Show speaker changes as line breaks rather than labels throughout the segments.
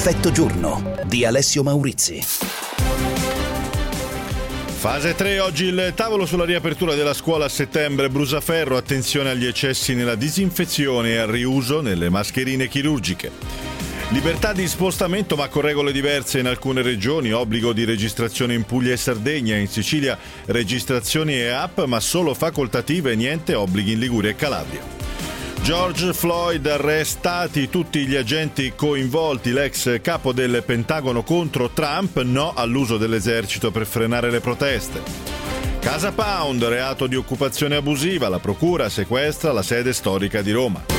Effetto giorno di Alessio Maurizi.
Fase 3, oggi il tavolo sulla riapertura della scuola a settembre. Brusaferro, attenzione agli eccessi nella disinfezione e al riuso nelle mascherine chirurgiche. Libertà di spostamento ma con regole diverse in alcune regioni, obbligo di registrazione in Puglia e Sardegna, in Sicilia registrazioni e app ma solo facoltative, niente obblighi in Liguria e Calabria. George Floyd, arrestati tutti gli agenti coinvolti, l'ex capo del Pentagono contro Trump, no all'uso dell'esercito per frenare le proteste. Casa Pound, reato di occupazione abusiva, la procura sequestra la sede storica di Roma.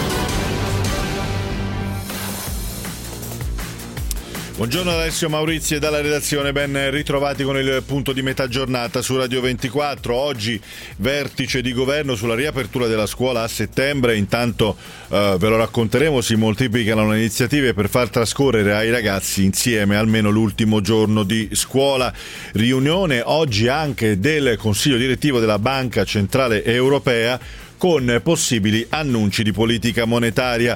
Buongiorno Alessio Maurizi e dalla redazione, ben ritrovati con il punto di metà giornata su Radio 24. Oggi vertice di governo sulla riapertura della scuola a settembre, intanto ve lo racconteremo, si moltiplicano le iniziative per far trascorrere ai ragazzi insieme almeno l'ultimo giorno di scuola. Riunione oggi anche del Consiglio direttivo della Banca Centrale Europea, con possibili annunci di politica monetaria,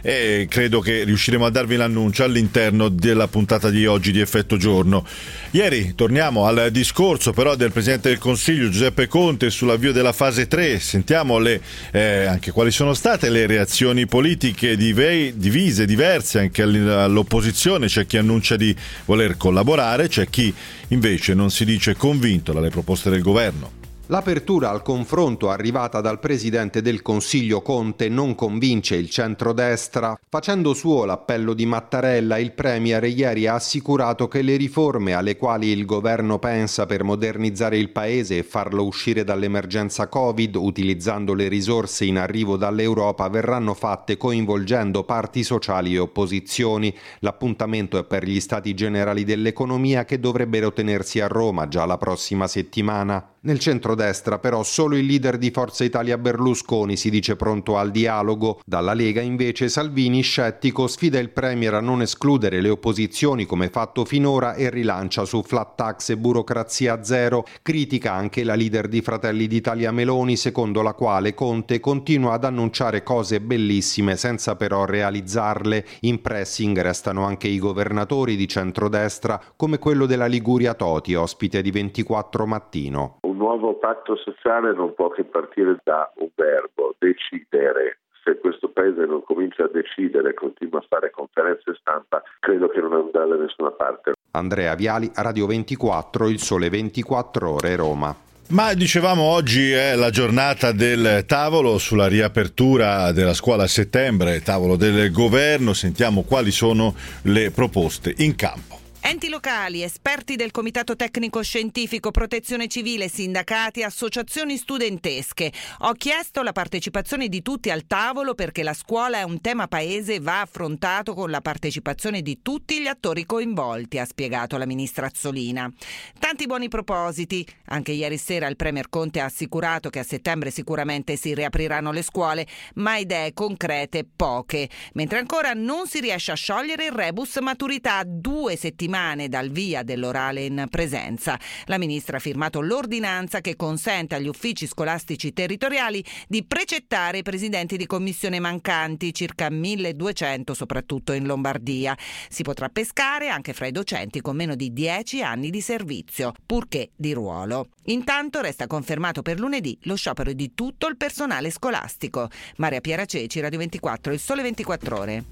e credo che riusciremo a darvi l'annuncio all'interno della puntata di oggi di Effetto Giorno. Ieri torniamo al discorso però del Presidente del Consiglio Giuseppe Conte sull'avvio della fase 3, sentiamo anche quali sono state le reazioni politiche divise, diverse anche all'opposizione. C'è chi annuncia di voler collaborare, c'è chi invece non si dice convinto dalle proposte del governo.
L'apertura al confronto arrivata dal Presidente del Consiglio Conte non convince il centrodestra. Facendo suo l'appello di Mattarella, il Premier ieri ha assicurato che le riforme alle quali il governo pensa per modernizzare il paese e farlo uscire dall'emergenza Covid, utilizzando le risorse in arrivo dall'Europa, verranno fatte coinvolgendo parti sociali e opposizioni. L'appuntamento è per gli Stati Generali dell'Economia che dovrebbero tenersi a Roma già la prossima settimana. Nel centrodestra però solo il leader di Forza Italia Berlusconi si dice pronto al dialogo. Dalla Lega invece Salvini, scettico, sfida il Premier a non escludere le opposizioni come fatto finora e rilancia su flat tax e burocrazia zero. Critica anche la leader di Fratelli d'Italia Meloni, secondo la quale Conte continua ad annunciare cose bellissime senza però realizzarle. In pressing restano anche i governatori di centrodestra come quello della Liguria Toti, ospite di 24 Mattino.
Un nuovo patto sociale non può che partire da un verbo: decidere. Se questo paese non comincia a decidere e continua a fare conferenze stampa, credo che non andrà da nessuna parte.
Andrea Viali, Radio 24, Il Sole 24 Ore, Roma.
Ma dicevamo, oggi è la giornata del tavolo sulla riapertura della scuola a settembre, tavolo del governo, sentiamo quali sono le proposte in campo.
Enti locali, esperti del Comitato Tecnico Scientifico, Protezione Civile, sindacati, associazioni studentesche. Ho chiesto la partecipazione di tutti al tavolo perché la scuola è un tema paese e va affrontato con la partecipazione di tutti gli attori coinvolti, ha spiegato la ministra Azzolina. Tanti buoni propositi. Anche ieri sera il Premier Conte ha assicurato che a settembre sicuramente si riapriranno le scuole, ma idee concrete poche. Mentre ancora non si riesce a sciogliere il rebus maturità, 2 settimane dal via dell'orale in presenza. La ministra ha firmato l'ordinanza che consente agli uffici scolastici territoriali di precettare i presidenti di commissione mancanti, circa 1200 soprattutto in Lombardia. Si potrà pescare anche fra i docenti con meno di 10 anni di servizio, purché di ruolo. Intanto resta confermato per lunedì lo sciopero di tutto il personale scolastico. Maria Piera Ceci, Radio 24, Il Sole 24 Ore.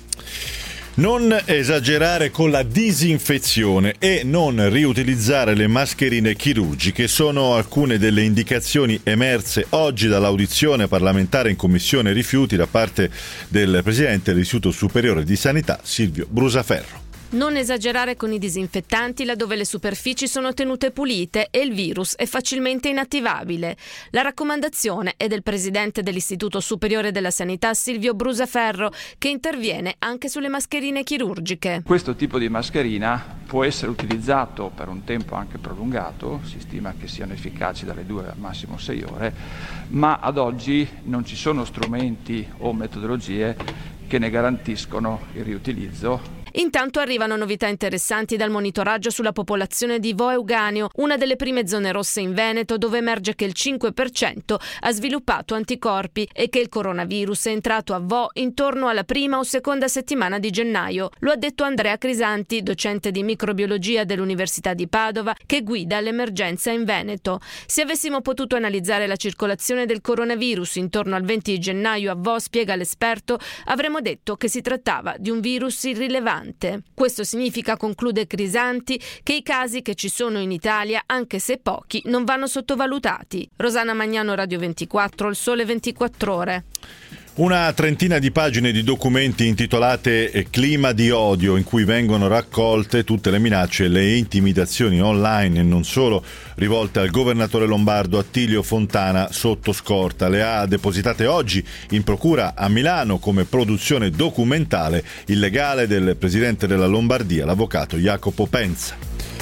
Non esagerare con la disinfezione e non riutilizzare le mascherine chirurgiche sono alcune delle indicazioni emerse oggi dall'audizione parlamentare in Commissione Rifiuti da parte del Presidente dell'Istituto Superiore di Sanità, Silvio Brusaferro.
Non esagerare con i disinfettanti laddove le superfici sono tenute pulite e il virus è facilmente inattivabile. La raccomandazione è del presidente dell'Istituto Superiore della Sanità Silvio Brusaferro, che interviene anche sulle mascherine chirurgiche.
Questo tipo di mascherina può essere utilizzato per un tempo anche prolungato, si stima che siano efficaci dalle 2 al massimo 6 ore, ma ad oggi non ci sono strumenti o metodologie che ne garantiscono il riutilizzo.
Intanto arrivano novità interessanti dal monitoraggio sulla popolazione di Vo Euganeo, una delle prime zone rosse in Veneto, dove emerge che il 5% ha sviluppato anticorpi e che il coronavirus è entrato a Vo intorno alla prima o seconda settimana di gennaio. Lo ha detto Andrea Crisanti, docente di microbiologia dell'Università di Padova, che guida l'emergenza in Veneto. Se avessimo potuto analizzare la circolazione del coronavirus intorno al 20 gennaio a Vo, spiega l'esperto, avremmo detto che si trattava di un virus irrilevante. Questo significa, conclude Crisanti, che i casi che ci sono in Italia, anche se pochi, non vanno sottovalutati. Rosanna Magnano, Radio 24, Il Sole 24 Ore.
Una trentina di pagine di documenti intitolate Clima di odio, in cui vengono raccolte tutte le minacce e le intimidazioni online e non solo rivolte al governatore lombardo Attilio Fontana sotto scorta. Le ha depositate oggi in procura a Milano come produzione documentale illegale del presidente della Lombardia, l'avvocato Jacopo Penza.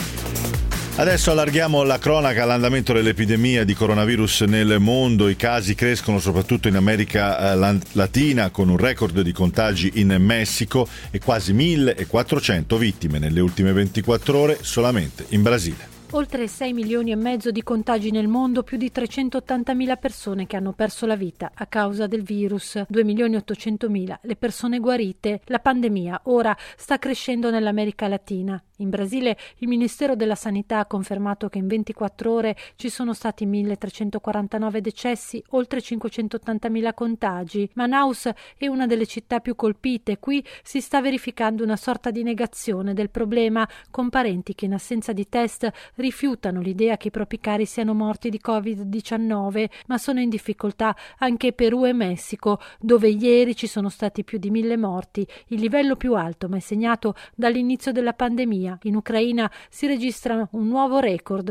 Adesso allarghiamo la cronaca all'andamento dell'epidemia di coronavirus nel mondo. I casi crescono soprattutto in America Latina, con un record di contagi in Messico e quasi 1.400 vittime nelle ultime 24 ore solamente in Brasile.
Oltre 6 milioni e mezzo di contagi nel mondo, più di 380.000 persone che hanno perso la vita a causa del virus, 2.800.000 le persone guarite. La pandemia ora sta crescendo nell'America Latina. In Brasile il Ministero della Sanità ha confermato che in 24 ore ci sono stati 1.349 decessi, oltre 580.000 contagi. Manaus è una delle città più colpite. Qui si sta verificando una sorta di negazione del problema, con parenti che in assenza di test rifiutano l'idea che i propri cari siano morti di Covid-19, ma sono in difficoltà anche Perù e Messico, dove ieri ci sono stati più di 1.000 morti, il livello più alto mai segnato dall'inizio della pandemia. In Ucraina si registra un nuovo record,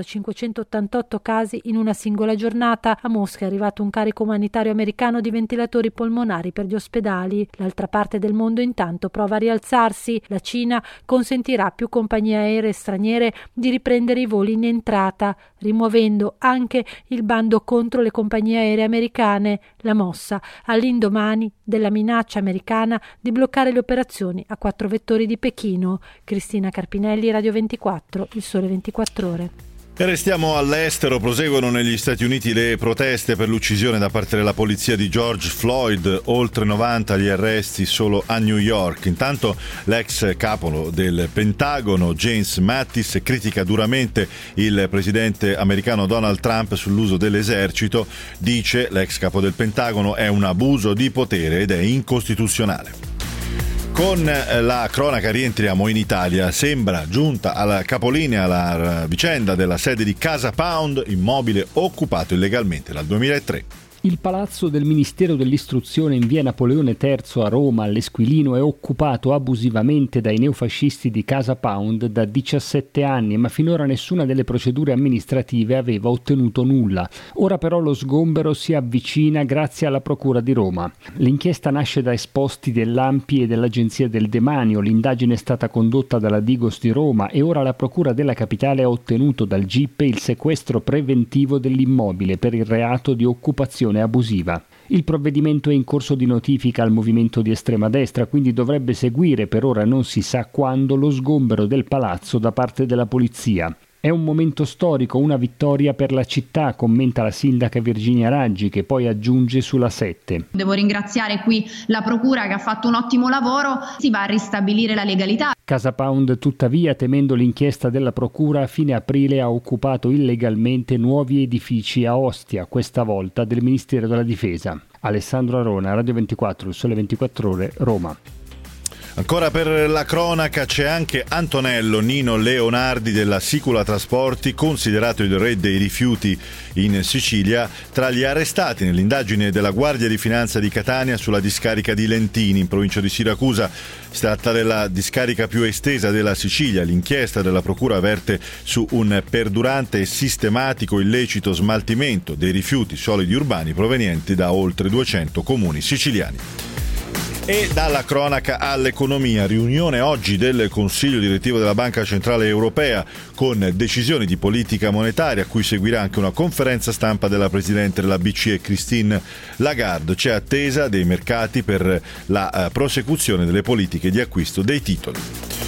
588 casi in una singola giornata. A Mosca è arrivato un carico umanitario americano di ventilatori polmonari per gli ospedali. L'altra parte del mondo intanto prova a rialzarsi. La Cina consentirà a più compagnie aeree straniere di riprendere i voli in entrata, rimuovendo anche il bando contro le compagnie aeree americane. La mossa all'indomani della minaccia americana di bloccare le operazioni a 4 vettori di Pechino. Cristina Carpinelli, Radio 24, Il Sole 24 Ore.
E restiamo all'estero. Proseguono negli Stati Uniti le proteste per l'uccisione da parte della polizia di George Floyd, oltre 90 gli arresti solo a New York. Intanto l'ex capo del Pentagono, James Mattis, critica duramente il presidente americano Donald Trump sull'uso dell'esercito. Dice, l'ex capo del Pentagono, è un abuso di potere ed è incostituzionale. Con la cronaca rientriamo in Italia. Sembra giunta al capolinea la vicenda della sede di Casa Pound, immobile occupato illegalmente dal 2003.
Il palazzo del Ministero dell'Istruzione in via Napoleone III a Roma, all'Esquilino, è occupato abusivamente dai neofascisti di Casa Pound da 17 anni, ma finora nessuna delle procedure amministrative aveva ottenuto nulla. Ora però lo sgombero si avvicina grazie alla Procura di Roma. L'inchiesta nasce da esposti dell'ANPI e dell'Agenzia del Demanio. L'indagine è stata condotta dalla Digos di Roma e ora la Procura della Capitale ha ottenuto dal GIP il sequestro preventivo dell'immobile per il reato di occupazione abusiva. Il provvedimento è in corso di notifica al movimento di estrema destra, quindi dovrebbe seguire, per ora non si sa quando, lo sgombero del palazzo da parte della polizia. È un momento storico, una vittoria per la città, commenta la sindaca Virginia Raggi, che poi aggiunge sulla 7.
Devo ringraziare qui la Procura che ha fatto un ottimo lavoro, si va a ristabilire la legalità.
Casa Pound, tuttavia, temendo l'inchiesta della Procura, a fine aprile ha occupato illegalmente nuovi edifici a Ostia, questa volta del Ministero della Difesa. Alessandro Arona, Radio 24, Il Sole 24 Ore, Roma.
Ancora per la cronaca c'è anche Antonello Nino Leonardi della Sicula Trasporti, considerato il re dei rifiuti in Sicilia, tra gli arrestati nell'indagine della Guardia di Finanza di Catania sulla discarica di Lentini in provincia di Siracusa. Si tratta della discarica più estesa della Sicilia. L'inchiesta della Procura avverte su un perdurante e sistematico illecito smaltimento dei rifiuti solidi urbani provenienti da oltre 200 comuni siciliani. E dalla cronaca all'economia, riunione oggi del Consiglio direttivo della Banca Centrale Europea con decisioni di politica monetaria, a cui seguirà anche una conferenza stampa della Presidente della BCE Christine Lagarde. C'è attesa dei mercati per la prosecuzione delle politiche di acquisto dei titoli.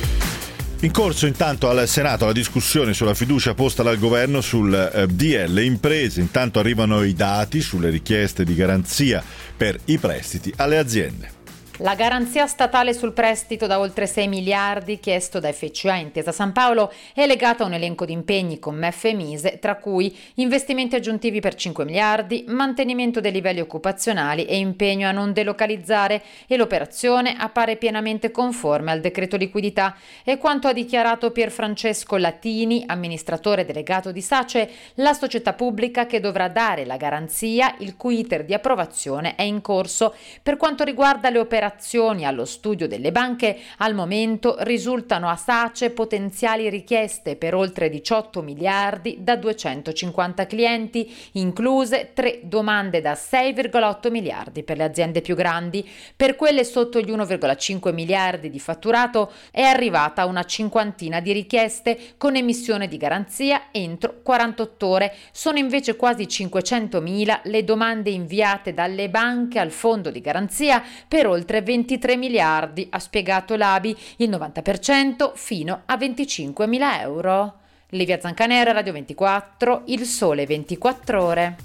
In corso intanto al Senato la discussione sulla fiducia posta dal governo sul DL Imprese. Intanto arrivano i dati sulle richieste di garanzia per i prestiti alle aziende.
La garanzia statale sul prestito da oltre 6 miliardi chiesto da FCA Intesa San Paolo è legata a un elenco di impegni con MEF e Mise, tra cui investimenti aggiuntivi per 5 miliardi, mantenimento dei livelli occupazionali e impegno a non delocalizzare, e l'operazione appare pienamente conforme al decreto liquidità. E quanto ha dichiarato Pierfrancesco Latini, amministratore delegato di SACE, la società pubblica che dovrà dare la garanzia, il cui iter di approvazione è in corso. Per quanto riguarda le operazioni allo studio delle banche, al momento risultano a SACE potenziali richieste per oltre 18 miliardi da 250 clienti, incluse 3 domande da 6,8 miliardi per le aziende più grandi. Per quelle sotto gli 1,5 miliardi di fatturato è arrivata una cinquantina di richieste con emissione di garanzia entro 48 ore. Sono invece quasi 500.000 le domande inviate dalle banche al fondo di garanzia per oltre 23 miliardi, ha spiegato l'ABI, il 90% fino a 25.000 euro. Livia Zancanera, Radio 24, Il Sole 24 Ore.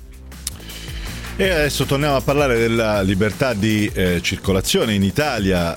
E adesso torniamo a parlare della libertà di circolazione in Italia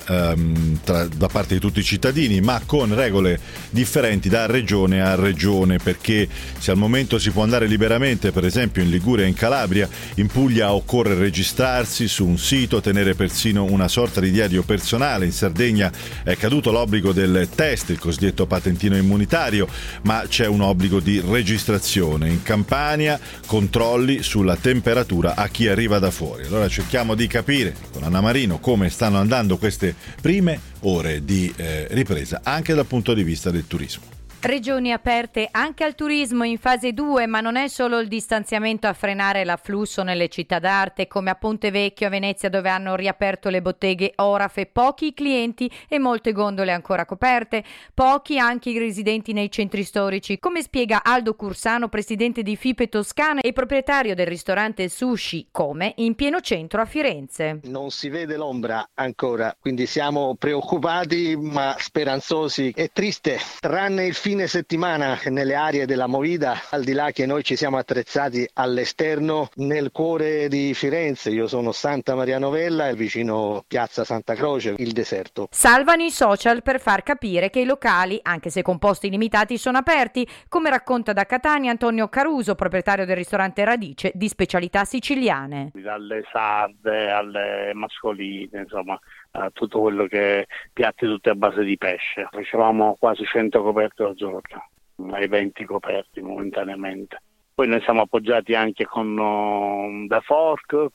da parte di tutti i cittadini, ma con regole differenti da regione a regione, perché se al momento si può andare liberamente, per esempio in Liguria e in Calabria, in Puglia occorre registrarsi su un sito, tenere persino una sorta di diario personale. In Sardegna è caduto l'obbligo del test, il cosiddetto patentino immunitario, ma c'è un obbligo di registrazione. In Campania controlli sulla temperatura a chi arriva da fuori. Allora cerchiamo di capire con Anna Marino come stanno andando queste prime ore di ripresa anche dal punto di vista del turismo.
Regioni aperte anche al turismo in fase 2, ma non è solo il distanziamento a frenare l'afflusso nelle città d'arte, come a Ponte Vecchio a Venezia, dove hanno riaperto le botteghe Orafe, pochi clienti e molte gondole ancora coperte, pochi anche i residenti nei centri storici, come spiega Aldo Cursano, presidente di Fipe Toscana e proprietario del ristorante Sushi Come in pieno centro a Firenze.
Non si vede l'ombra ancora, quindi siamo preoccupati ma speranzosi. È triste, tranne il fine settimana nelle aree della Movida, al di là che noi ci siamo attrezzati all'esterno nel cuore di Firenze. Io sono Santa Maria Novella e vicino Piazza Santa Croce, il deserto.
Salvano i social per far capire che i locali, anche se con posti limitati, sono aperti, come racconta da Catania Antonio Caruso, proprietario del ristorante Radice di specialità siciliane.
Dalle sarde alle mascoline, insomma, tutto quello che piatti tutti a base di pesce. Facevamo quasi 100 coperte al giorno, ai 20 coperti momentaneamente. Poi noi siamo appoggiati anche con The Fork,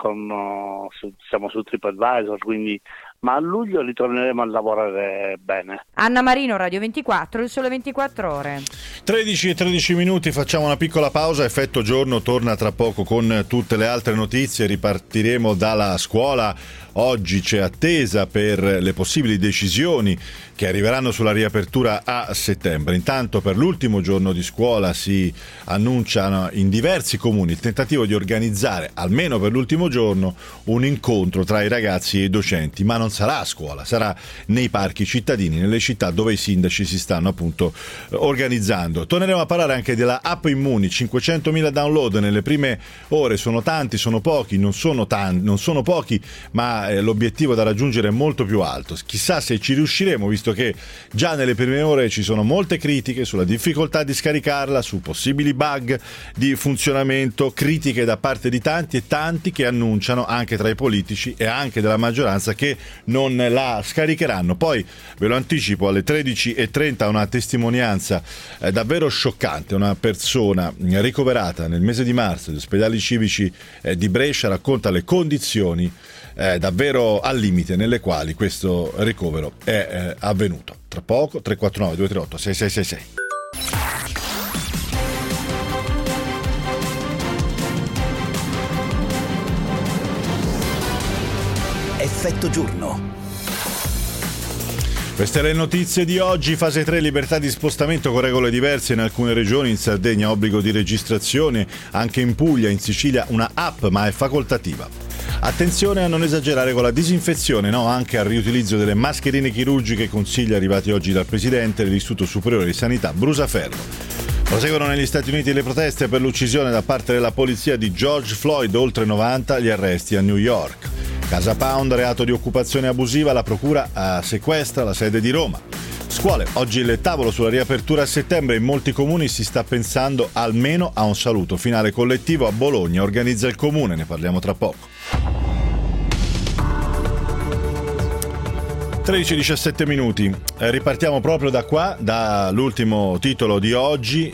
siamo su TripAdvisor, quindi ma a luglio ritorneremo a lavorare bene.
Anna Marino, Radio 24, Il Sole 24 Ore.
13 e 13 minuti, facciamo una piccola pausa. Effetto Giorno torna tra poco con tutte le altre notizie. Ripartiremo dalla scuola. Oggi c'è attesa per le possibili decisioni che arriveranno sulla riapertura a settembre. Intanto per l'ultimo giorno di scuola si annunciano in diversi comuni il tentativo di organizzare, almeno per l'ultimo giorno, un incontro tra i ragazzi e i docenti, ma non sarà a scuola, sarà nei parchi cittadini, nelle città dove i sindaci si stanno appunto organizzando. Torneremo a parlare anche della app Immuni, 500.000 download nelle prime ore, sono tanti, sono pochi, non sono pochi, ma l'obiettivo da raggiungere è molto più alto. Chissà se ci riusciremo, visto che già nelle prime ore ci sono molte critiche sulla difficoltà di scaricarla, su possibili bug di funzionamento, critiche da parte di tanti e tanti che annunciano anche tra i politici e anche della maggioranza che non la scaricheranno. Poi ve lo anticipo, alle 13:30 una testimonianza davvero scioccante. Una persona ricoverata nel mese di marzo agli ospedali civici di Brescia racconta le condizioni davvero al limite nelle quali questo ricovero è avvenuto. Tra poco 349 238 6666.
Effetto Giorno.
Queste le notizie di oggi. Fase 3, libertà di spostamento con regole diverse in alcune regioni. In Sardegna obbligo di registrazione, anche in Puglia, in Sicilia una app, ma è facoltativa. Attenzione a non esagerare con la disinfezione, no? Anche al riutilizzo delle mascherine chirurgiche, consigli arrivati oggi dal presidente dell'Istituto Superiore di Sanità Brusaferro. Proseguono negli Stati Uniti le proteste per l'uccisione da parte della polizia di George Floyd, oltre 90 gli arresti a New York. Casa Pound, reato di occupazione abusiva, la procura sequestra la sede di Roma. Scuole, oggi il tavolo sulla riapertura a settembre, in molti comuni si sta pensando almeno a un saluto finale collettivo. A Bologna organizza il comune, ne parliamo tra poco. 13-17 minuti, ripartiamo proprio da qua, dall'ultimo titolo di oggi,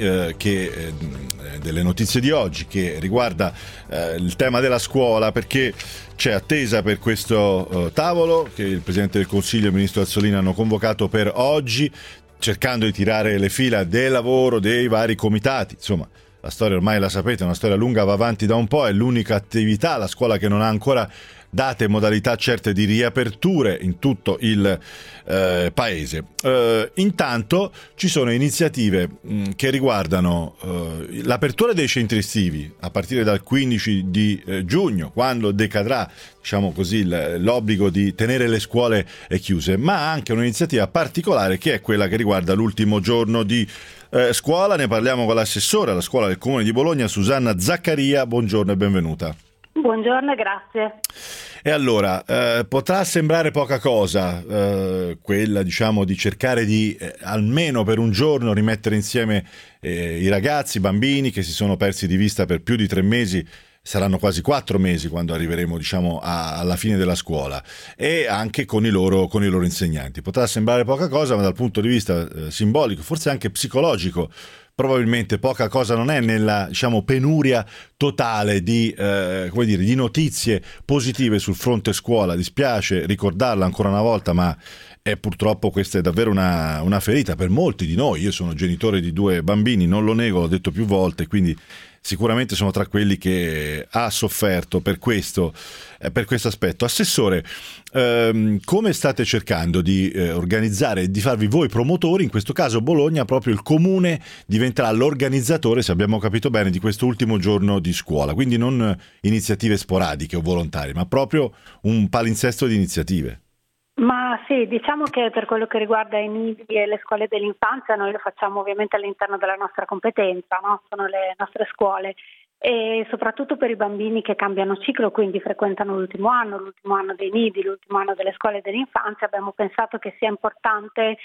delle notizie di oggi, che riguarda il tema della scuola, perché c'è attesa per questo tavolo che il Presidente del Consiglio e il Ministro Azzolina hanno convocato per oggi, cercando di tirare le fila del lavoro dei vari comitati. Insomma, la storia ormai la sapete, è una storia lunga, va avanti da un po', è l'unica attività, la scuola, che non ha ancora date modalità certe di riaperture in tutto il paese. Intanto ci sono iniziative che riguardano l'apertura dei centri estivi a partire dal 15 di giugno, quando decadrà, diciamo così, l'obbligo di tenere le scuole chiuse, ma anche un'iniziativa particolare che è quella che riguarda l'ultimo giorno di scuola. Ne parliamo con l'assessore alla scuola del Comune di Bologna, Susanna Zaccaria. Buongiorno e benvenuta.
Buongiorno e grazie.
E allora, potrà sembrare poca cosa quella, diciamo, di cercare di almeno per un giorno rimettere insieme i ragazzi, i bambini che si sono persi di vista per più di 3 mesi, saranno quasi 4 mesi quando arriveremo, diciamo, alla fine della scuola, e anche con i loro insegnanti. Potrà sembrare poca cosa, ma dal punto di vista simbolico, forse anche psicologico, probabilmente poca cosa non è nella, diciamo, penuria totale di notizie positive sul fronte scuola. Dispiace ricordarla ancora una volta, ma purtroppo questa è davvero una ferita per molti di noi. Io sono genitore di 2 bambini, non lo nego, l'ho detto più volte, quindi sicuramente sono tra quelli che ha sofferto per questo aspetto. Assessore, come state cercando di organizzare e di farvi voi promotori? In questo caso Bologna, proprio il comune diventerà l'organizzatore, se abbiamo capito bene, di questo ultimo giorno di scuola, quindi non iniziative sporadiche o volontarie, ma proprio un palinsesto di iniziative.
Ma sì, diciamo che per quello che riguarda i nidi e le scuole dell'infanzia, noi lo facciamo ovviamente all'interno della nostra competenza, no? Sono le nostre scuole, e soprattutto per i bambini che cambiano ciclo, quindi frequentano l'ultimo anno dei nidi, l'ultimo anno delle scuole dell'infanzia, abbiamo pensato che sia importante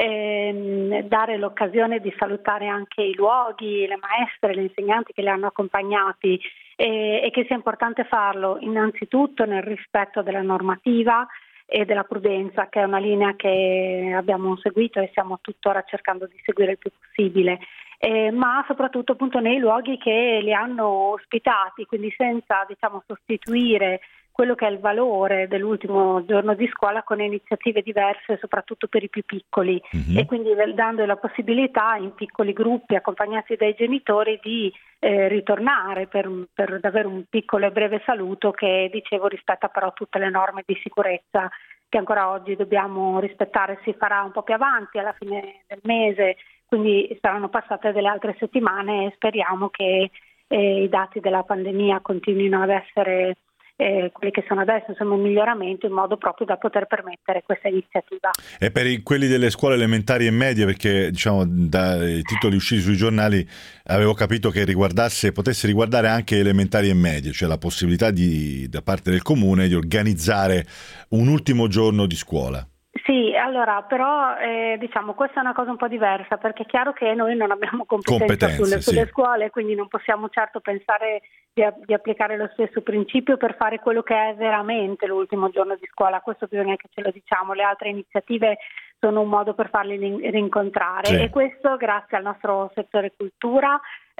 dare l'occasione di salutare anche i luoghi, le maestre, gli insegnanti che li hanno accompagnati, e che sia importante farlo innanzitutto nel rispetto della normativa e della prudenza, che è una linea che abbiamo seguito e stiamo tuttora cercando di seguire il più possibile, ma soprattutto appunto nei luoghi che li hanno ospitati, quindi senza, diciamo, sostituire quello che è il valore dell'ultimo giorno di scuola con iniziative diverse, soprattutto per i più piccoli, e quindi dando la possibilità in piccoli gruppi accompagnati dai genitori di ritornare per davvero un piccolo e breve saluto che, dicevo, rispetta però tutte le norme di sicurezza che ancora oggi dobbiamo rispettare. Si farà un po' più avanti, alla fine del mese, quindi saranno passate delle altre settimane e speriamo che i dati della pandemia continuino ad essere quelli che sono adesso, insomma, un miglioramento, in modo proprio da poter permettere questa iniziativa. E per quelli delle scuole elementari e medie, perché, diciamo, dai titoli usciti sui giornali avevo capito che potesse riguardare anche elementari e medie, cioè la possibilità da parte del comune di organizzare un ultimo giorno di scuola. Sì, allora, però diciamo, questa è una cosa un po' diversa, perché è chiaro che noi non abbiamo competenza sulle scuole, quindi non possiamo certo pensare di applicare lo stesso principio per fare quello che è veramente l'ultimo giorno di scuola. Questo bisogna che ce lo diciamo. Le altre iniziative sono un modo per farli rincontrare, sì. E questo grazie al nostro settore cultura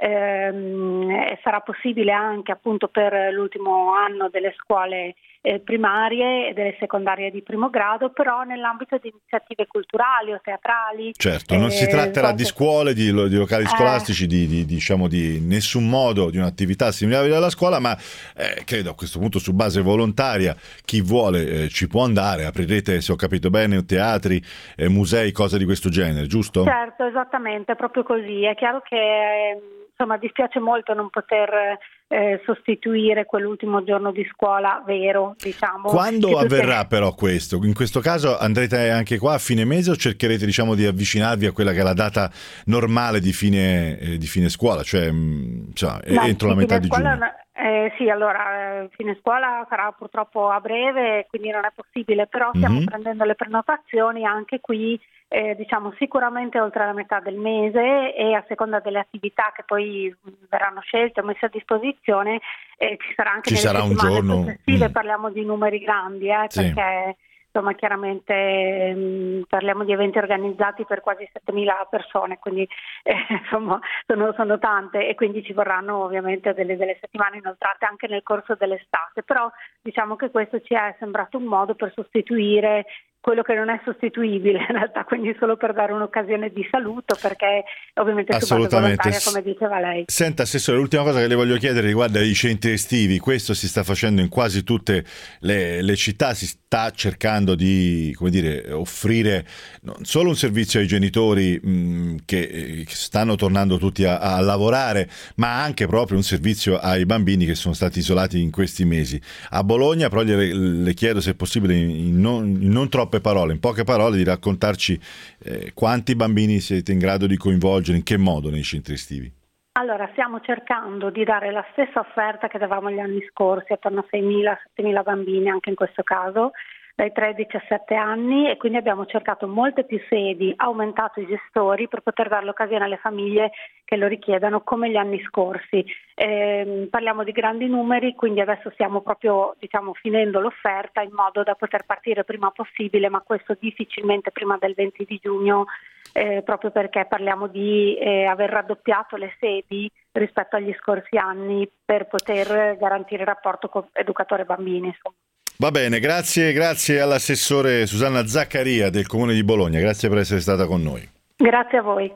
sarà possibile anche appunto per l'ultimo anno delle scuole primarie e delle secondarie di primo grado, però nell'ambito di iniziative culturali o teatrali. Certo, non si tratterà di scuole, di locali scolastici, di nessun modo di un'attività simile alla scuola, ma credo a questo punto su base volontaria chi vuole ci può andare. Aprirete, se ho capito bene, teatri, musei, cose di questo genere, giusto? Certo, esattamente, proprio così. È chiaro che insomma dispiace molto non poter sostituire quell'ultimo giorno di scuola vero, diciamo.
Quando avverrà però questo? In questo caso andrete anche qua a fine mese o cercherete, diciamo, di avvicinarvi a quella che è la data normale di fine scuola, cioè entro la metà di giugno?
Sì, allora fine scuola sarà purtroppo a breve, quindi non è possibile, però stiamo prendendo le prenotazioni anche qui, diciamo sicuramente oltre la metà del mese, e a seconda delle attività che poi verranno scelte o messe a disposizione ci sarà anche nelle settimane successive. Parliamo di numeri grandi,
sì.
Perché insomma chiaramente parliamo di eventi organizzati per quasi 7.000 persone, quindi insomma sono tante, e quindi ci vorranno ovviamente delle settimane inoltrate anche nel corso dell'estate, però diciamo che questo ci è sembrato un modo per sostituire quello che non è sostituibile in realtà, quindi solo per dare un'occasione di saluto, perché ovviamente su base volontaria, come diceva lei.
Senta Assessore, l'ultima cosa che le voglio chiedere riguarda i centri estivi. Questo si sta facendo in quasi tutte le città, si sta cercando di, come dire, offrire non solo un servizio ai genitori che stanno tornando tutti a lavorare, ma anche proprio un servizio ai bambini che sono stati isolati in questi mesi. A Bologna però le chiedo, se è possibile, in non troppe parole, in poche parole, di raccontarci quanti bambini siete in grado di coinvolgere, in che modo nei centri estivi.
Allora, stiamo cercando di dare la stessa offerta che davamo gli anni scorsi, attorno a 6.000-7.000 bambini anche in questo caso, dai 3 ai 17 anni, e quindi abbiamo cercato molte più sedi, aumentato i gestori per poter dare l'occasione alle famiglie che lo richiedano come gli anni scorsi. Parliamo di grandi numeri, quindi adesso stiamo proprio finendo l'offerta in modo da poter partire prima possibile, ma questo difficilmente prima del 20 di giugno, proprio perché parliamo di aver raddoppiato le sedi rispetto agli scorsi anni per poter garantire il rapporto con educatore bambini, insomma.
Va bene, grazie all'assessore Susanna Zaccaria del Comune di Bologna, grazie per essere stata con noi.
Grazie a voi.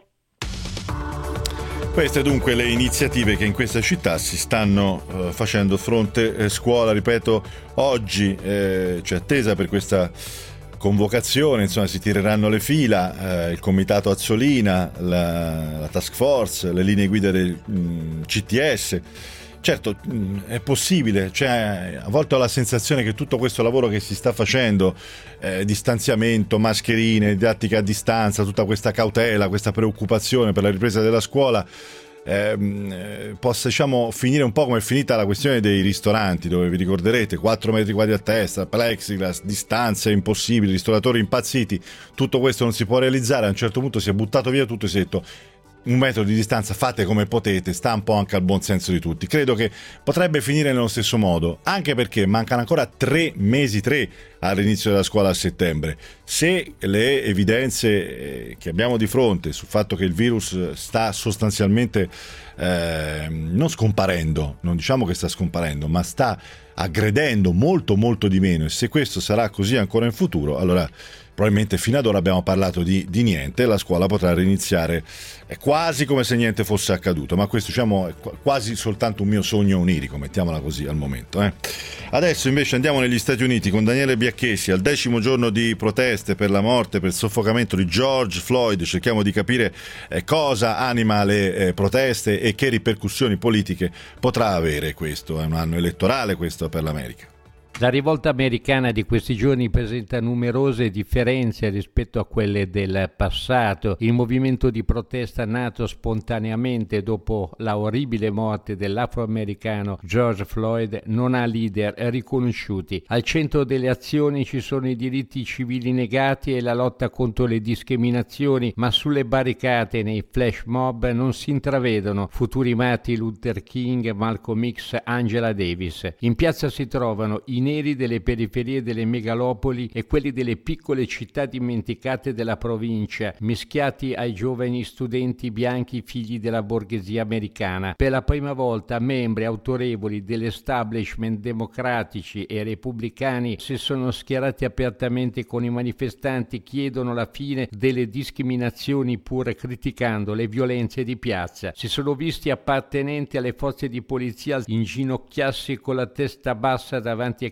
Queste dunque le iniziative che in questa città si stanno facendo fronte scuola. Ripeto, oggi c'è attesa per questa convocazione, insomma si tireranno le fila, il comitato Azzolina, la task force, le linee guida del CTS. Certo, è possibile, cioè, a volte ho la sensazione che tutto questo lavoro che si sta facendo, distanziamento, mascherine, didattica a distanza, tutta questa cautela, questa preoccupazione per la ripresa della scuola, possa, diciamo, finire un po' come è finita la questione dei ristoranti, dove vi ricorderete 4 metri quadri a testa, plexiglass, distanze impossibili, ristoratori impazziti. Tutto questo non si può realizzare. A un certo punto si è buttato via tutto e si è detto: 1 metro di distanza, fate come potete, sta un po' anche al buon senso di tutti. Credo che potrebbe finire nello stesso modo, anche perché mancano ancora 3 mesi all'inizio della scuola a settembre. Se le evidenze che abbiamo di fronte sul fatto che il virus sta sostanzialmente non scomparendo, non diciamo che sta scomparendo, ma sta aggredendo molto di meno, e se questo sarà così ancora in futuro, allora probabilmente fino ad ora abbiamo parlato di niente. La scuola potrà riniziare quasi come se niente fosse accaduto, ma questo, diciamo, è quasi soltanto un mio sogno onirico, mettiamola così al momento. Adesso invece andiamo negli Stati Uniti con Daniele Biacchesi. Al 10° giorno di proteste per la morte, per il soffocamento di George Floyd, cerchiamo di capire cosa anima le proteste e che ripercussioni politiche potrà avere questo. È un anno elettorale questo per l'America.
La rivolta americana di questi giorni presenta numerose differenze rispetto a quelle del passato. Il movimento di protesta nato spontaneamente dopo la orribile morte dell'afroamericano George Floyd non ha leader riconosciuti. Al centro delle azioni ci sono i diritti civili negati e la lotta contro le discriminazioni, ma sulle barricate e nei flash mob non si intravedono futuri martiri Luther King, Malcolm X, Angela Davis. In piazza si trovano i neri delle periferie delle megalopoli e quelli delle piccole città dimenticate della provincia, mischiati ai giovani studenti bianchi figli della borghesia americana. Per la prima volta membri autorevoli dell'establishment democratici e repubblicani si sono schierati apertamente con i manifestanti, chiedono la fine delle discriminazioni pur criticando le violenze di piazza. Si sono visti appartenenti alle forze di polizia inginocchiarsi con la testa bassa davanti a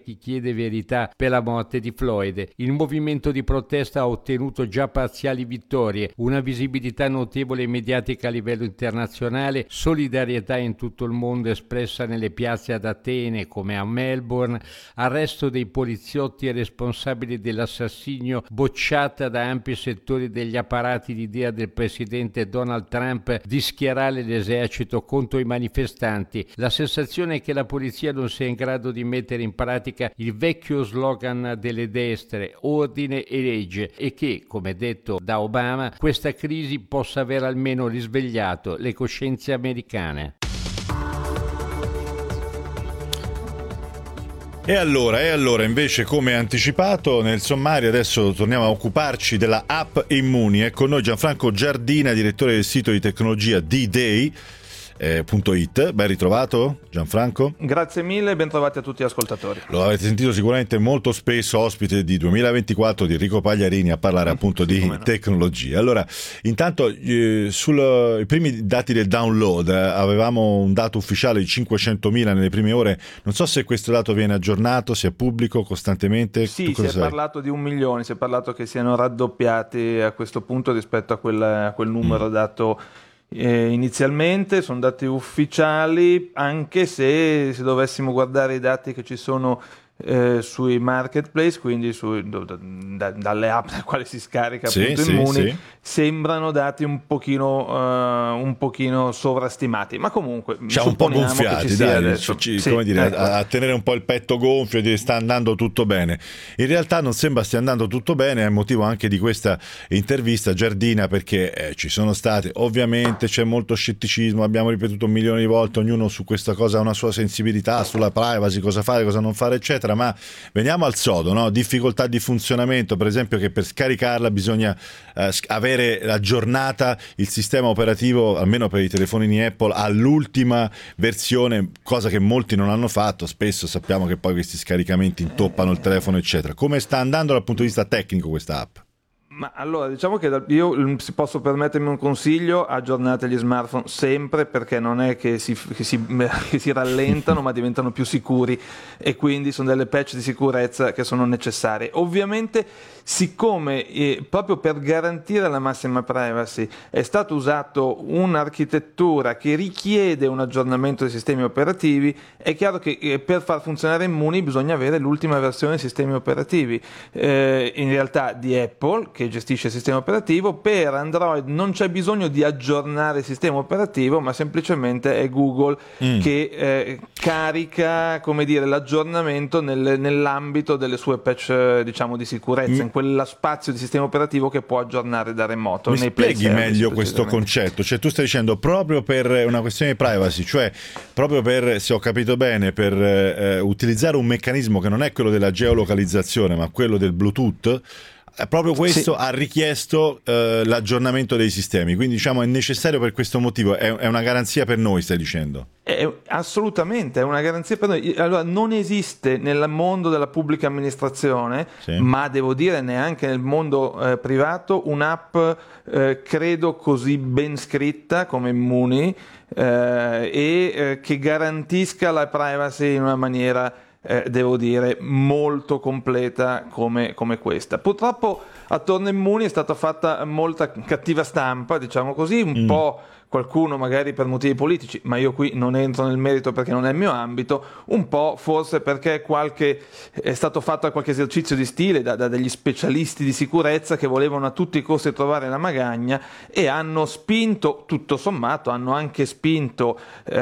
chi chiede verità per la morte di Floyd. Il movimento di protesta ha ottenuto già parziali vittorie, una visibilità notevole e mediatica a livello internazionale, solidarietà in tutto il mondo espressa nelle piazze ad Atene come a Melbourne, arresto dei poliziotti e responsabili dell'assassinio bocciata da ampi settori degli apparati l'idea del presidente Donald Trump di schierare l'esercito contro i manifestanti. La sensazione è che la polizia non sia in grado di mettere in pratica il vecchio slogan delle destre, ordine e legge, e che, come detto da Obama, questa crisi possa aver almeno risvegliato le coscienze americane.
E allora, invece, come anticipato nel sommario, adesso torniamo a occuparci della app Immuni. È con noi Gianfranco Giardina, direttore del sito di tecnologia D-Day.it. Ben ritrovato Gianfranco.
Grazie mille e ben trovati a tutti gli ascoltatori.
Lo avete sentito sicuramente molto spesso, ospite di 2024 di Enrico Pagliarini, a parlare appunto di tecnologia. Allora, intanto sui primi dati del download avevamo un dato ufficiale di 500.000 nelle prime ore. Non so se questo dato viene aggiornato, se è pubblico costantemente.
Sì, si è parlato di 1 milione, si è parlato che siano raddoppiati a questo punto rispetto a quel numero dato inizialmente. Sono dati ufficiali, anche se dovessimo guardare i dati che ci sono sui marketplace, quindi dalle app da quale si scarica appunto Immuni, sembrano dati un pochino sovrastimati, ma comunque
siamo un po' gonfiati, a tenere un po' il petto gonfio e dire sta andando tutto bene. In realtà non sembra stia andando tutto bene, è il motivo anche di questa intervista, Giardina, perché ci sono state, ovviamente c'è molto scetticismo, abbiamo ripetuto 1 milione di volte, ognuno su questa cosa ha una sua sensibilità sulla privacy, cosa fare, cosa non fare, eccetera. Ma veniamo al sodo, no? Difficoltà di funzionamento, per esempio, che per scaricarla bisogna avere aggiornata il sistema operativo, almeno per i telefonini Apple, all'ultima versione, cosa che molti non hanno fatto. Spesso sappiamo che poi questi scaricamenti intoppano il telefono, eccetera. Come sta andando dal punto di vista tecnico questa app?
Ma allora, diciamo che io si posso permettermi un consiglio: aggiornate gli smartphone sempre, perché non è che si rallentano, ma diventano più sicuri, e quindi sono delle patch di sicurezza che sono necessarie. Ovviamente, siccome proprio per garantire la massima privacy è stato usato un'architettura che richiede un aggiornamento dei sistemi operativi, è chiaro che per far funzionare Immuni bisogna avere l'ultima versione dei sistemi operativi, in realtà di Apple, che gestisce il sistema operativo. Per Android non c'è bisogno di aggiornare il sistema operativo, ma semplicemente è Google che carica, come dire, l'aggiornamento nell'ambito delle sue patch, diciamo, di sicurezza, in quella spazio di sistema operativo che può aggiornare da remoto.
Mi spieghi meglio questo concetto? Cioè, tu stai dicendo proprio per una questione di privacy, cioè proprio per, se ho capito bene, per utilizzare un meccanismo che non è quello della geolocalizzazione, ma quello del Bluetooth. Proprio questo ha richiesto l'aggiornamento dei sistemi, quindi diciamo è necessario per questo motivo, è una garanzia per noi, stai dicendo?
Assolutamente, è una garanzia per noi. Allora, non esiste nel mondo della pubblica amministrazione, ma devo dire neanche nel mondo privato, un'app credo così ben scritta come Immuni e che garantisca la privacy in una maniera devo dire molto completa come questa. Purtroppo attorno a Immuni è stata fatta molta cattiva stampa, diciamo così, un po' qualcuno magari per motivi politici, ma io qui non entro nel merito perché non è il mio ambito, un po' forse perché è stato fatto qualche esercizio di stile da degli specialisti di sicurezza che volevano a tutti i costi trovare la magagna e hanno spinto, tutto sommato, hanno anche spinto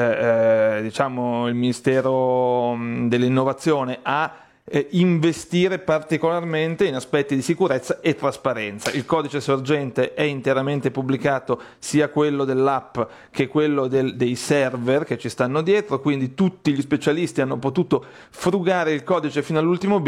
diciamo il Ministero dell'Innovazione a investire particolarmente in aspetti di sicurezza e trasparenza. Il codice sorgente è interamente pubblicato, sia quello dell'app che quello dei server che ci stanno dietro, quindi tutti gli specialisti hanno potuto frugare il codice fino all'ultimo bit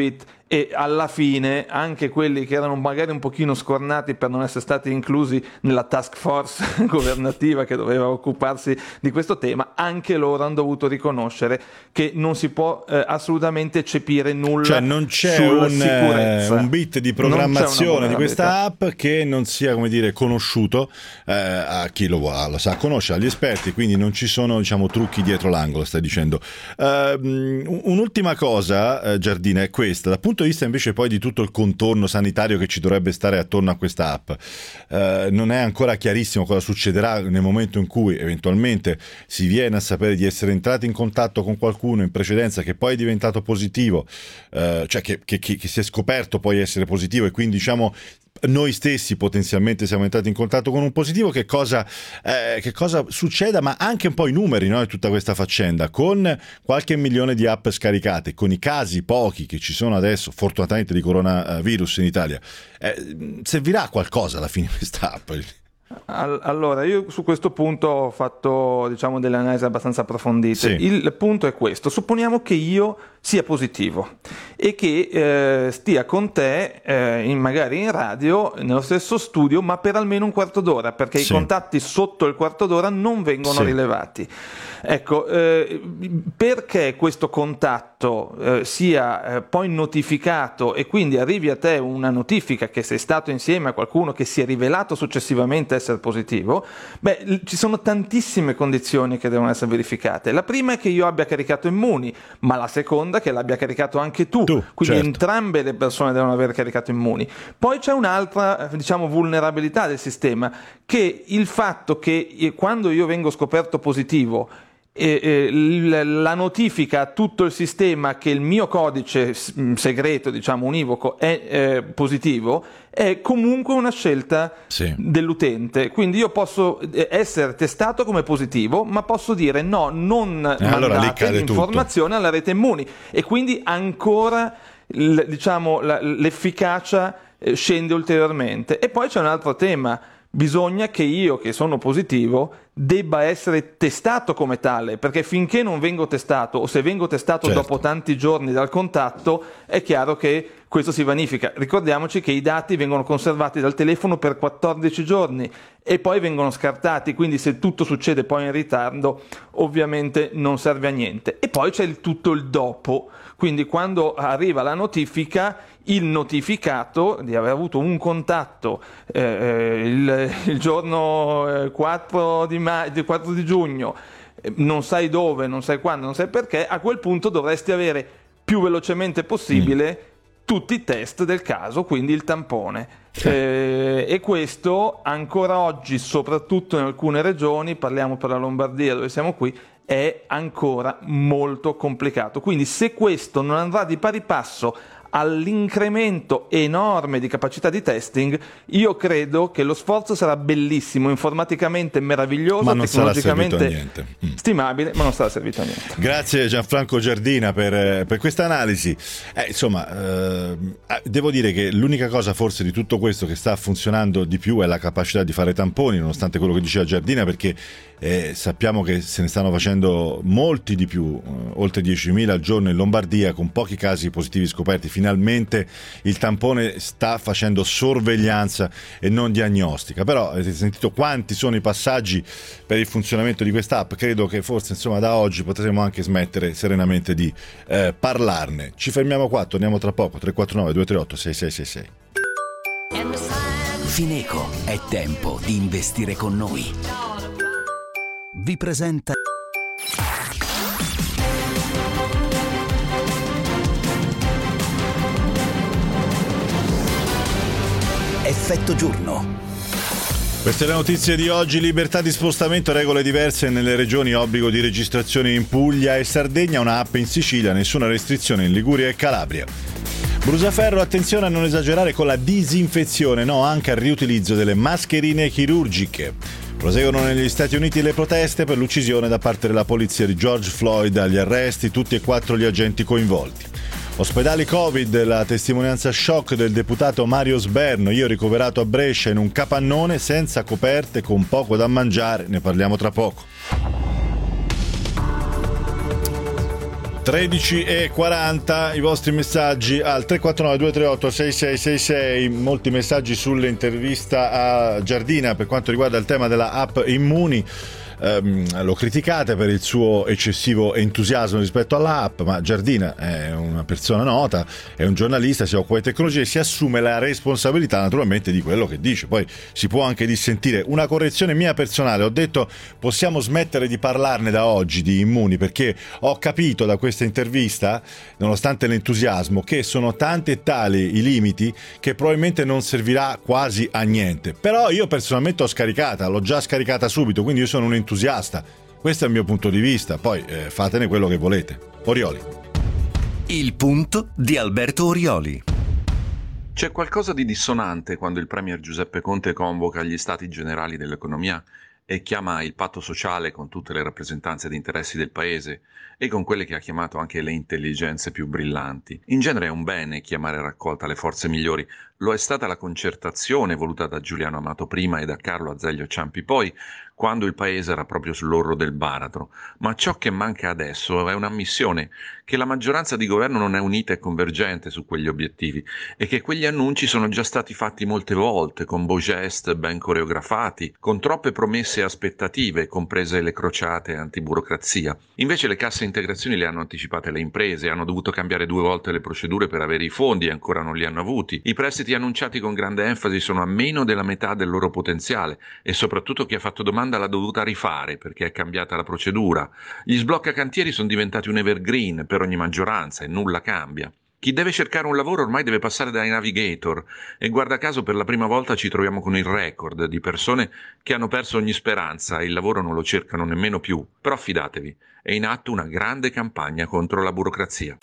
e alla fine anche quelli che erano magari un pochino scornati per non essere stati inclusi nella task force governativa che doveva occuparsi di questo tema, anche loro hanno dovuto riconoscere che non si può assolutamente cepire nulla,
cioè non c'è
sulla sicurezza.
Un bit di programmazione di questa app che non sia, come dire, conosciuto a chi lo sa conoscere, agli esperti, quindi non ci sono, diciamo, trucchi dietro l'angolo, stai dicendo. Un'ultima cosa, Giardina, è questa, dal punto di vista invece poi di tutto il contorno sanitario che ci dovrebbe stare attorno a questa app. Non è ancora chiarissimo cosa succederà nel momento in cui eventualmente si viene a sapere di essere entrati in contatto con qualcuno in precedenza che poi è diventato positivo, cioè che si è scoperto poi essere positivo, e quindi, diciamo, noi stessi potenzialmente siamo entrati in contatto con un positivo. Che cosa succeda, ma anche un po' i numeri, no, di tutta questa faccenda, con qualche milione di app scaricate, con i casi pochi che ci sono adesso fortunatamente di coronavirus in Italia, servirà a qualcosa alla fine questa app?
Allora, io su questo punto ho fatto, diciamo, delle analisi abbastanza approfondite.
Sì.
Il punto è questo: supponiamo che io sia positivo e che stia con te magari in radio, nello stesso studio, ma per almeno un quarto d'ora, perché
sì,
i contatti sotto il quarto d'ora non vengono
sì,
rilevati. Ecco, perché questo contatto sia poi notificato e quindi arrivi a te una notifica che sei stato insieme a qualcuno che si è rivelato successivamente essere positivo, ci sono tantissime condizioni che devono essere verificate. La prima è che io abbia caricato Immuni, ma la seconda che l'abbia caricato anche tu, quindi
certo,
entrambe le persone devono aver caricato Immuni. Poi c'è un'altra, diciamo, vulnerabilità del sistema, che il fatto che quando io vengo scoperto positivo la notifica a tutto il sistema che il mio codice segreto, diciamo univoco, è positivo, è comunque una scelta dell'utente. Quindi io posso essere testato come positivo, ma posso dire no, non mandate l'informazione alla rete Immuni, e quindi ancora diciamo l'efficacia scende ulteriormente. E poi c'è un altro tema: bisogna che io, che sono positivo, debba essere testato come tale, perché finché non vengo testato, o se vengo testato dopo tanti giorni dal contatto, è chiaro che questo si vanifica. Ricordiamoci che i dati vengono conservati dal telefono per 14 giorni e poi vengono scartati, quindi se tutto succede poi in ritardo ovviamente non serve a niente. E poi c'è tutto il dopo, quindi quando arriva la notifica, il notificato di aver avuto un contatto il giorno 4 di giugno, non sai dove, non sai quando, non sai perché, a quel punto dovresti avere più velocemente possibile tutti i test del caso, quindi il tampone. E questo ancora oggi, soprattutto in alcune regioni, parliamo per la Lombardia dove siamo qui, è ancora molto complicato. Quindi se questo non andrà di pari passo all'incremento enorme di capacità di testing, io credo che lo sforzo sarà bellissimo, informaticamente meraviglioso,
ma non
tecnologicamente stimabile, ma non sarà servito a niente.
Grazie Gianfranco Giardina per questa analisi. Insomma, devo dire che l'unica cosa forse di tutto questo che sta funzionando di più è la capacità di fare tamponi, nonostante quello che diceva Giardina, perché sappiamo che se ne stanno facendo molti di più, oltre 10.000 al giorno in Lombardia, con pochi casi positivi scoperti. Finalmente il tampone sta facendo sorveglianza e non diagnostica. Però avete sentito quanti sono i passaggi per il funzionamento di questa app. Credo che forse, insomma, da oggi potremo anche smettere serenamente di parlarne. Ci fermiamo qua, torniamo tra poco. 349 238 6666.
Fineco, è tempo di investire con noi. Vi presenta Effetto giorno.
Queste le notizie di oggi. Libertà di spostamento, regole diverse nelle regioni, obbligo di registrazione in Puglia e Sardegna, una app in Sicilia, nessuna restrizione in Liguria e Calabria. Brusaferro, attenzione a non esagerare con la disinfezione, no anche al riutilizzo delle mascherine chirurgiche. Proseguono negli Stati Uniti le proteste per l'uccisione da parte della polizia di George Floyd, agli arresti tutti e 4 gli agenti coinvolti. Ospedali Covid, la testimonianza shock del deputato Mario Sberno, io ricoverato a Brescia in un capannone senza coperte con poco da mangiare, ne parliamo tra poco. 13:40, i vostri messaggi al 349 238 6666, molti messaggi sull'intervista a Giardina per quanto riguarda il tema della app Immuni. Lo criticate per il suo eccessivo entusiasmo rispetto alla app, ma Giardina è una persona nota, è un giornalista, si occupa di tecnologia e si assume la responsabilità naturalmente di quello che dice. Poi si può anche dissentire. Una correzione mia personale: ho detto possiamo smettere di parlarne da oggi di Immuni, perché ho capito da questa intervista, nonostante l'entusiasmo, che sono tanti e tali i limiti che probabilmente non servirà quasi a niente. Però io personalmente l'ho già scaricata subito, quindi io sono un entusiasta. Questo è il mio punto di vista, poi fatene quello che volete. Orioli.
Il punto di Alberto Orioli.
C'è qualcosa di dissonante quando il premier Giuseppe Conte convoca gli stati generali dell'economia e chiama il patto sociale con tutte le rappresentanze di interessi del paese e con quelle che ha chiamato anche le intelligenze più brillanti. In genere è un bene chiamare a raccolta le forze migliori. Lo è stata la concertazione voluta da Giuliano Amato prima e da Carlo Azeglio Ciampi poi, quando il paese era proprio sull'orlo del baratro. Ma ciò che manca adesso è un'ammissione che la maggioranza di governo non è unita e convergente su quegli obiettivi e che quegli annunci sono già stati fatti molte volte, con beaux gestes ben coreografati, con troppe promesse e aspettative, comprese le crociate antiburocrazia. Invece le casse integrazioni le hanno anticipate le imprese, hanno dovuto cambiare 2 volte le procedure per avere i fondi e ancora non li hanno avuti. I prestiti annunciati con grande enfasi sono a meno della metà del loro potenziale e soprattutto chi ha fatto domanda l'ha dovuta rifare perché è cambiata la procedura. Gli sblocca cantieri sono diventati un evergreen per ogni maggioranza e nulla cambia. Chi deve cercare un lavoro ormai deve passare dai navigator e guarda caso per la prima volta ci troviamo con il record di persone che hanno perso ogni speranza e il lavoro non lo cercano nemmeno più. Però fidatevi, è in atto una grande campagna contro la burocrazia.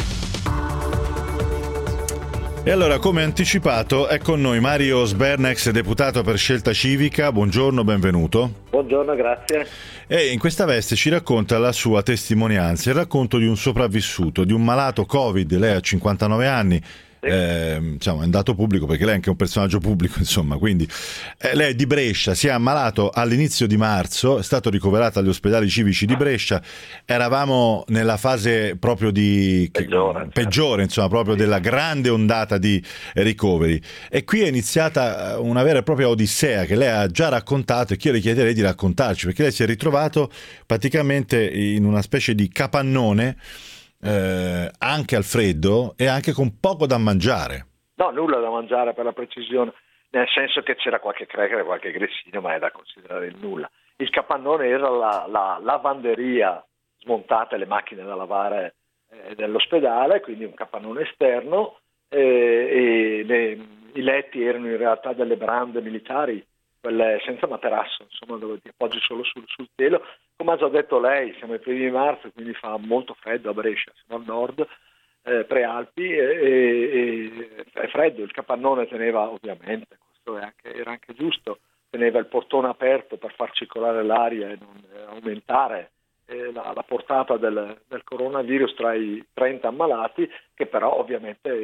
E allora, come anticipato, è con noi Mario Sberna, ex deputato per Scelta Civica. Buongiorno, benvenuto.
Buongiorno, grazie.
E in questa veste ci racconta la sua testimonianza, il racconto di un sopravvissuto, di un malato Covid. Lei ha 59 anni. Diciamo, è andato pubblico perché lei è anche un personaggio pubblico, insomma, quindi lei è di Brescia, si è ammalato all'inizio di marzo, è stato ricoverato agli ospedali civici di Brescia. Eravamo nella fase proprio di peggiore, insomma, proprio della grande ondata di ricoveri, e qui è iniziata una vera e propria odissea che lei ha già raccontato e che io le chiederei di raccontarci, perché lei si è ritrovato praticamente in una specie di capannone, anche al freddo e anche con poco da mangiare.
No, nulla da mangiare, per la precisione, nel senso che c'era qualche cracker, qualche grissino, ma è da considerare il nulla. Il capannone era la lavanderia smontate, le macchine da lavare dell'ospedale, quindi un capannone esterno, i letti erano in realtà delle brande militari, quelle senza materasso, insomma, dove ti appoggi solo sul telo. Come ha già detto lei, siamo ai primi di marzo, quindi fa molto freddo a Brescia, siamo al nord, Prealpi, e è freddo. Il capannone teneva, ovviamente, questo era anche giusto, teneva il portone aperto per far circolare l'aria e non aumentare la portata del coronavirus tra i 30 ammalati, che però ovviamente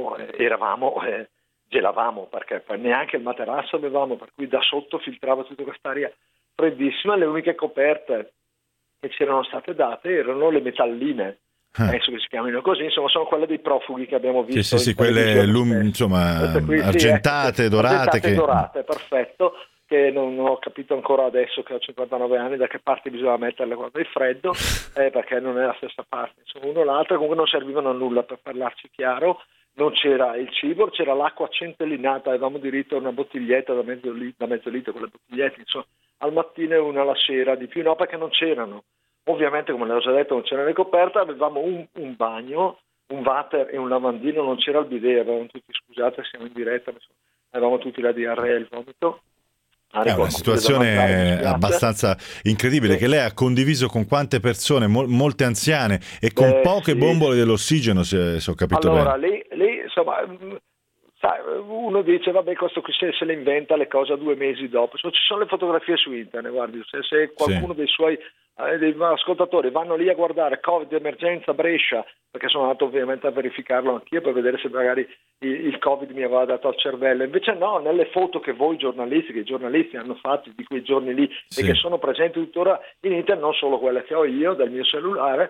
gelavamo, perché neanche il materasso avevamo, per cui da sotto filtrava tutta quest'aria freddissima. Le uniche coperte che ci erano state date erano le metalline, penso che si chiamino così, insomma sono quelle dei profughi che abbiamo visto.
Sì, quelle argentate, dorate.
Dorate, perfetto, che non ho capito ancora adesso che ho 59 anni da che parte bisogna metterle quando è freddo, perché non è la stessa parte, insomma, uno o l'altro. Comunque non servivano a nulla, per parlarci chiaro. Non c'era il cibo, c'era l'acqua centellinata, avevamo diritto a una bottiglietta da mezzo litro, quelle bottigliette, insomma, al mattino e una alla sera, di più no, perché non c'erano. Ovviamente, come le ho già detto, non c'erano le coperte, avevamo un bagno, un water e un lavandino, non c'era il bidet, avevamo tutti, scusate, siamo in diretta, avevamo tutti la diarrea e il vomito.
È una situazione abbastanza incredibile, che lei ha condiviso con quante persone, molte anziane e con poche bombole dell'ossigeno, se ho capito bene.
Allora, lì insomma, sai, uno dice vabbè, questo qui se le inventa le cose 2 mesi dopo. Ci sono le fotografie su internet, guardi, se qualcuno dei suoi dei ascoltatori vanno lì a guardare Covid emergenza Brescia, perché sono andato ovviamente a verificarlo anch'io per vedere se magari il Covid mi aveva dato al cervello. Invece no, nelle foto che voi giornalisti, che i giornalisti hanno fatto di quei giorni lì e che sono presenti tuttora in internet, non solo quelle che ho io dal mio cellulare,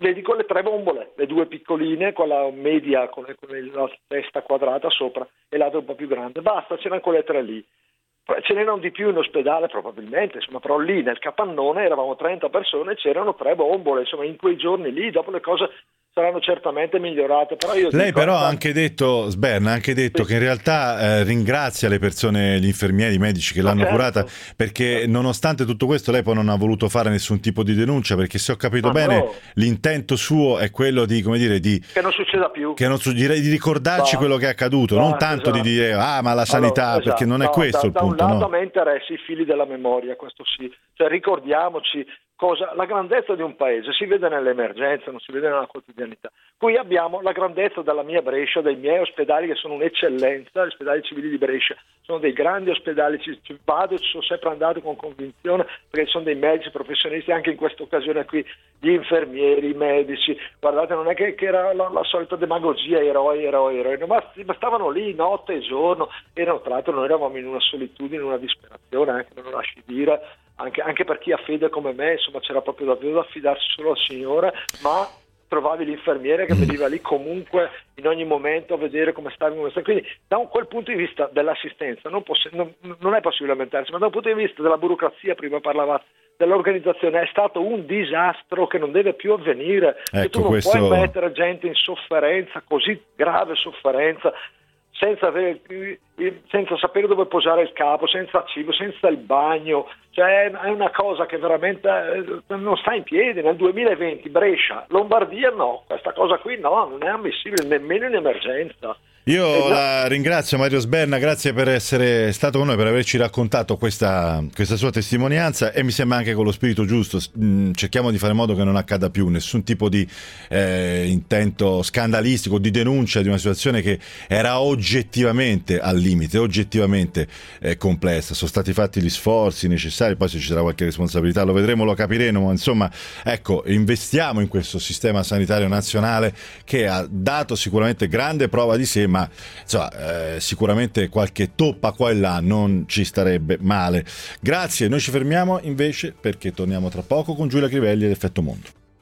vedi con le 3 bombole, le 2 piccoline, quella media con la testa quadrata sopra e l'altra un po' più grande, basta, c'erano quelle 3 lì. Ce n'erano di più in ospedale probabilmente, insomma, però lì nel capannone eravamo 30 persone e c'erano 3 bombole, insomma, in quei giorni lì, dopo le cose saranno certamente migliorate. Però
lei però ha anche detto, Sberna, ha anche detto che in realtà ringrazia le persone, gli infermieri, i medici che l'hanno curata, perché nonostante tutto questo lei poi non ha voluto fare nessun tipo di denuncia, perché se ho capito bene l'intento suo è quello di, come dire, che
non succeda più,
di ricordarci quello che è accaduto, non tanto di dire ma la sanità, perché non è questo il punto.
Da un lato a me interessa i fili della memoria, questo sì, cioè ricordiamoci la grandezza di un paese si vede nell'emergenza, non si vede nella quotidianità. Qui abbiamo la grandezza della mia Brescia, dei miei ospedali che sono un'eccellenza, gli ospedali civili di Brescia sono dei grandi ospedali, ci sono sempre andato con convinzione perché sono dei medici professionisti, anche in questa occasione qui, gli infermieri, i medici, guardate, non è che era la solita demagogia, eroi, ma stavano lì notte e giorno, tra l'altro noi eravamo in una solitudine, in una disperazione, anche non lo lasci dire, anche per chi ha fede come me, insomma c'era proprio davvero da affidarsi solo al Signore, ma trovavi l'infermiere che veniva lì comunque in ogni momento a vedere come stavi, quindi da quel punto di vista dell'assistenza non è possibile lamentarsi, ma da un punto di vista della burocrazia, prima parlava dell'organizzazione, è stato un disastro che non deve più avvenire.
Ecco,
tu non puoi mettere gente in sofferenza, così grave sofferenza, senza sapere dove posare il capo, senza cibo, senza il bagno, cioè è una cosa che veramente non sta in piedi. Nel 2020 Brescia, Lombardia no, questa cosa qui no, non è ammissibile nemmeno in emergenza.
Io la ringrazio, Mario Sberna, grazie per essere stato con noi, per averci raccontato questa sua testimonianza, e mi sembra anche con lo spirito giusto. Cerchiamo di fare in modo che non accada più nessun tipo di intento scandalistico, di denuncia di una situazione che era oggettivamente al limite, oggettivamente complessa. Sono stati fatti gli sforzi necessari, poi se ci sarà qualche responsabilità lo vedremo, lo capiremo, ma insomma, ecco, investiamo in questo sistema sanitario nazionale che ha dato sicuramente grande prova di sé, ma insomma, sicuramente qualche toppa qua e là non ci starebbe male. Grazie, noi ci fermiamo invece perché torniamo tra poco con Giulia Crivelli ed Effetto Mondo.